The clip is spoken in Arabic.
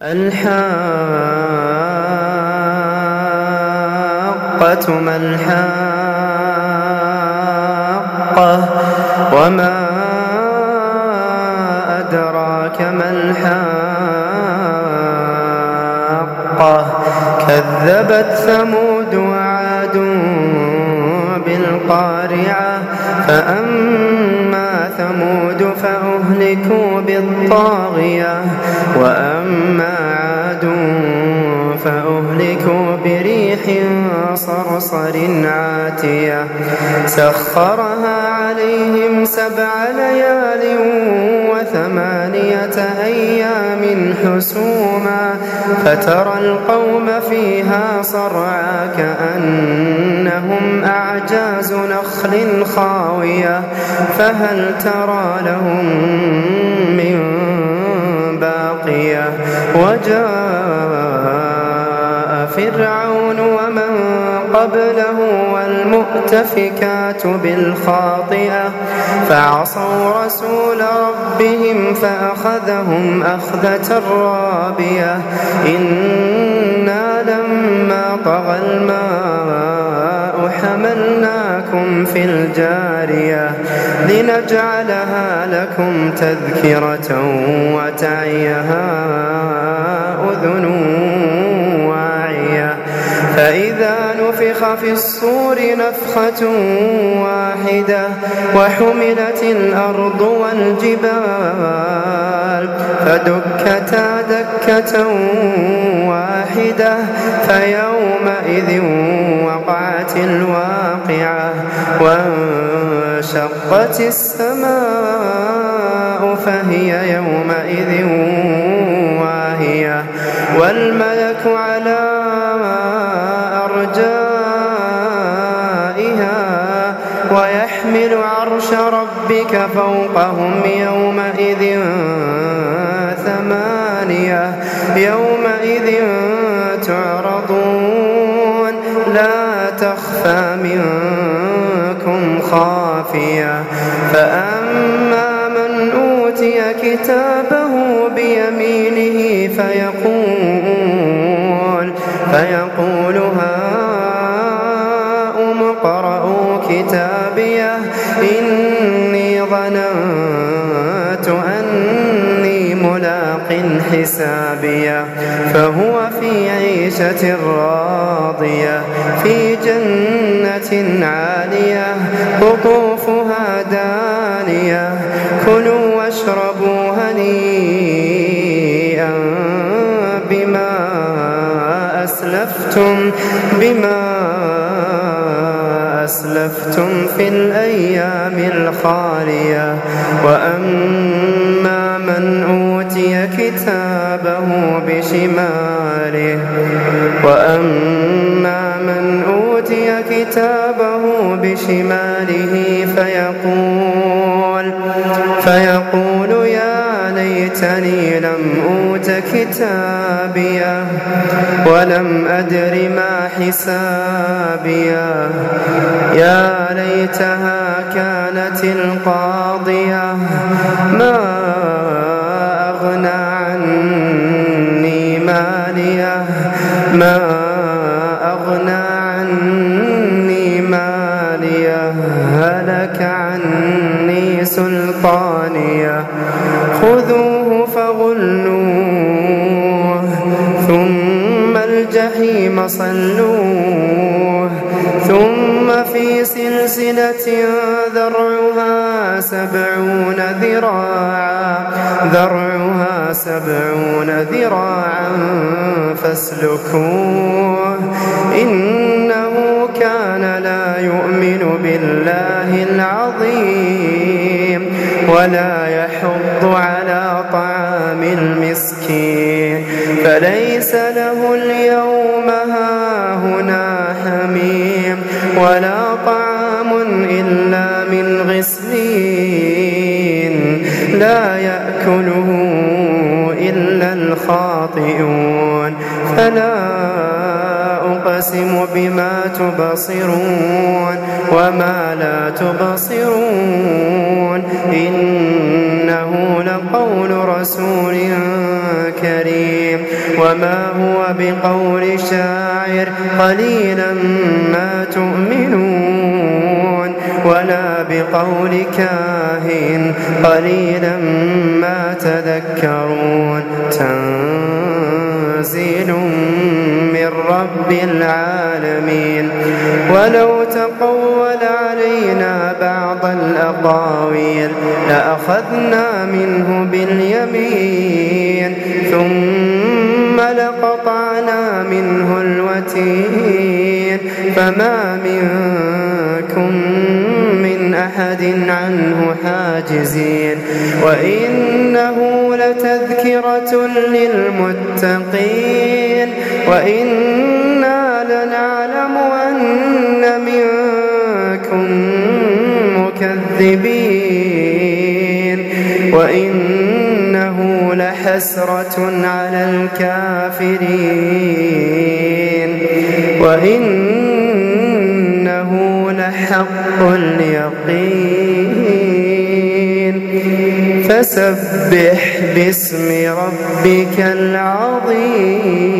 الحاقة ما الحاقة وما أدراك ما الحاقة كذبت ثمود وعاد بالقارعة فأما ثمود فأهلكوا بالطاغية وأما عاد فأهلكوا بريح صرصر عاتية سخرها عليهم 7 ليال و8 أيام حسوما فترى القوم فيها صرعى كأنهم أعجاز نخل خاوية فهل ترى لهم من باقية وجاء فرعون ومن قبله والمؤتفكات بالخاطئة فعصوا رسول ربهم فأخذهم أخذة رابية إنا لما طغى الماء حملناكم في الجارية لنجعلها لكم تذكرة وتعيها أذن واعية فإذا نفخ في الصور نفخة واحدة وحملت الأرض والجبال فدكتا دكة واحدة فيومئذ وقعت الواقعة وانشقت السماء فهي يومئذ واهية والملك على أرجائها ويحمل عرش ربك فوقهم يومئذ 8 يومئذ تعرضون لا تخفى منكم خافية فأما من أوتي كتابه بيمينه فيقول هاؤم اقرءوا كتابيه إني ظننت أني ملاق حسابيه فهو في عيشة راضية في جنة عالية قطوفها دانية كلوا واشربوا هنيئا بما أسلفتم في الأيام الخالية وأما من أوتي كتابه بشماله فيقول يا ليتني لم أوت كتابيه ولم أدر ما حسابيه يا ليتها كانت القاضية ما أغنى عني ماليه هلك عني سلطانيه خذوه فغلوه ثم الجحيم صلوه ثم في سلسلة ذرعها 70 ذراعا فاسلكوه إنه كان لا يؤمن بالله العظيم ولا يحض على طعام المسكين فليس له اليوم هاهنا حميم ولا طعام إلا من غسلين لا يأكله إلا الخاطئون فلا أقسم بما تبصرون وما لا تبصرون إنه لقول رسول كريم وما هو بقول شاعر قليلا ما تؤمنون ولا بقول كاهن قليلا ما تذكرون تنزيل من رب العالمين ولو تقول علينا بعض الأقاويل لأخذنا منه باليمين ثم لقطعنا منه الوتين فما منكم من أحد عنه حاجزين وإنه لتذكرة للمتقين وإنا لنعلم أن منكم مكذبين وإنه لحسرة على الكافرين وإنه لحق اليقين فسبح باسم ربك العظيم.